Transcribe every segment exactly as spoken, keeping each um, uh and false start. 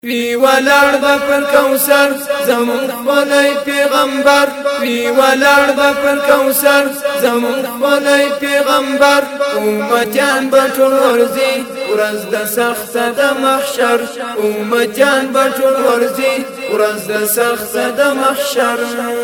وی ولړ د پر کوثر زمون خپلې پیغمبر وی ولړ د پر کوثر زمون خپلې پیغمبر امتیان بټول ورزي ورځ د سخت د محشر امتیان بټول ورزي ورځ د سخت د محشر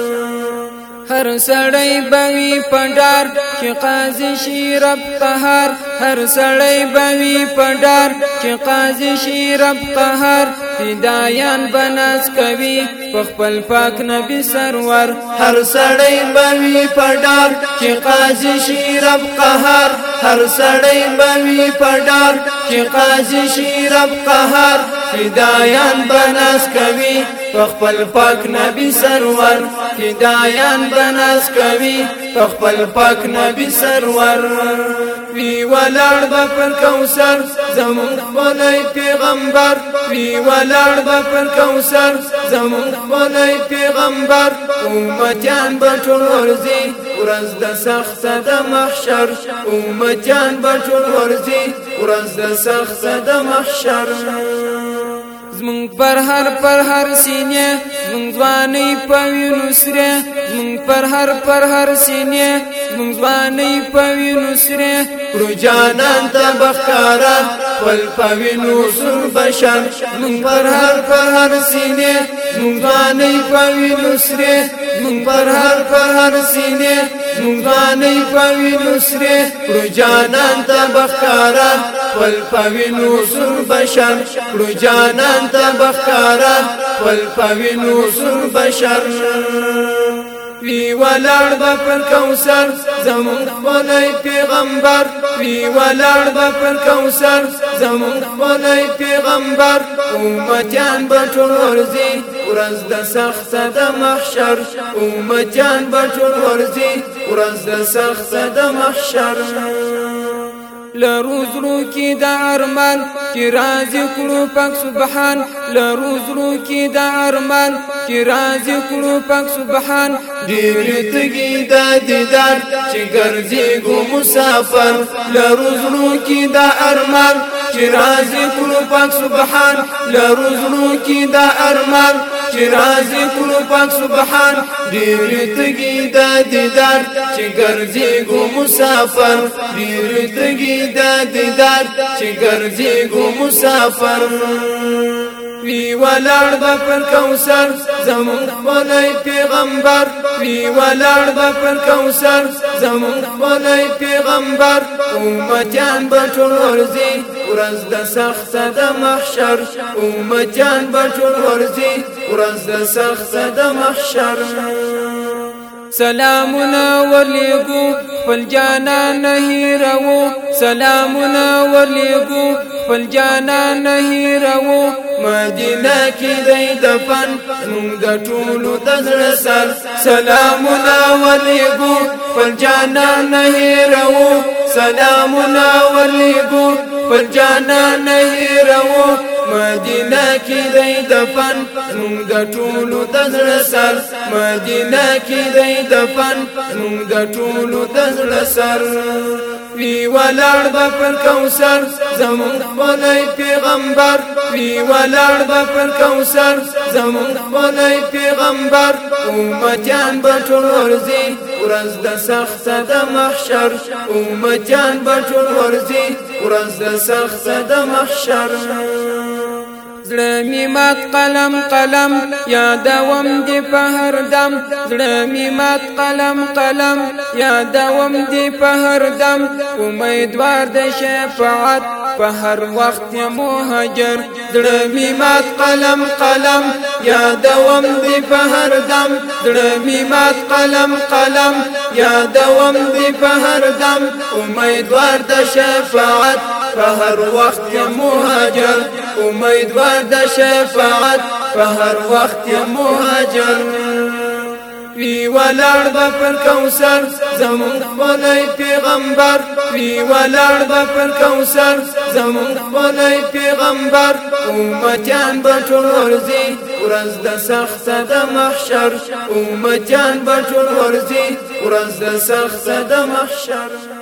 هر سړی بوي پډار چې قاضي شي رب قهار هر سړی بوي پډار چې قاضي شي رب قهار فدایان بناس کوي خپل پاک نبی سرور هر سړی بوي پډار چې قاضي شي رب قهار هر سړی بوي پډار چې قاضي شي رب قهار فدایان بناس کوي خپل پاک نبی سرور فدایان بناس کوي خپل پاک نبی سرور وی ولړ د پر کوثر زمون خپلې پیغمبر وی ولړ د پر کوثر زمون خپلې پیغمبر امتیان بټول ورزي ورځ د سخت د محشر امتیان بټول ورزي ورځ د سخت د محشر زمون پر هر پر هر سینې زمون ځواني پوینو سره زمون پر هر پر هر سینې زمون ځواني پوینو سره رو جانان ته بخارا ول پوینو سر بشر زمون پر هر پر هر سینې زمون ځواني پوینو سره زمون پر هر پر هر سینې زمون ځواني پوینو سره رو جانان ته بخارا ول پوینو سر بشر رو جانان ته بخارا ول پوینو سر بشر وی ولړ د پر کوثر زمون خپلې پیغمبر وی ولړ د پر کوثر زمون خپلې پیغمبر امتیان بټول ورزي ورځ د سخت د محشر امتیان بټول ورزي ورځ د سخت د محشر لروز رو کی دا ارمان کی رازی کړو پاک سبحان لروز رو کی دا ارمان کی رازی کړو پاک سبحان ډیر تګی دا دیدار چې ګرځي ګو مسافر لروز رو کی دا ارمان کی رازی کړو پاک سبحان لروز رو کی دا ارمان چې رازي کړو پاک سبحان ډیر تګي دا دیدار چې ګرځي ګو مسافر ډیر تګي دا دیدار چې ګرځي ګو مسافر وی ولړ د پر کوثر زمون خپلې پیغمبر وی ولړ د پر کوثر زمون خپلې پیغمبر امتیان بټول ورزي ورځ د سخت د محشر امتیان بټول ورزي ورځ د سخت د محشر سلامنا ورلیگو خپل جانا نہیں رو سلامنا ورلیگو خپل جانا نہیں رو مدینہ کی دی دفن مونږ ټولو د زړه سر سلامنا ورلیگو خپل جانا نہیں رو سلامنا ورلیگو خپل جانا نہیں رو مدینہ کی دی دفن مونږ ټولو د زړه سر مدینہ کی دی دفن مونږ ټولو د زړه سر وی ولړ د پر کوثر زمون خپلې پیغمبر وی ولړ د پر کوثر زمون خپلې پیغمبر امتیان بټول ورزي ورځ د سخت د محشر امتیان بټول ورزي ورځ د سخت د محشر زړه می مات قلم قلم یادوم دی په هر دم زړه می مات قلم قلم یادوم دی په هر دم امیدوار د شفاعت په هر وخت مهاجر زړه می مات قلم قلم یادوم دی په هر دم زړه می مات قلم قلم یادوم دی په هر دم امیدوار د شفاعت په هر وخت مهاجر امیدوار د شفاعت په هر وخت مهاجر وی ولړ د پر کوثر زمون خپلې پیغمبر وی ولړ د پر کوثر زمون خپلې پیغمبر امتیان بټول ورزي ورځ د سخت د محشر امتیان بټول ورزي ورځ د سخت د محشر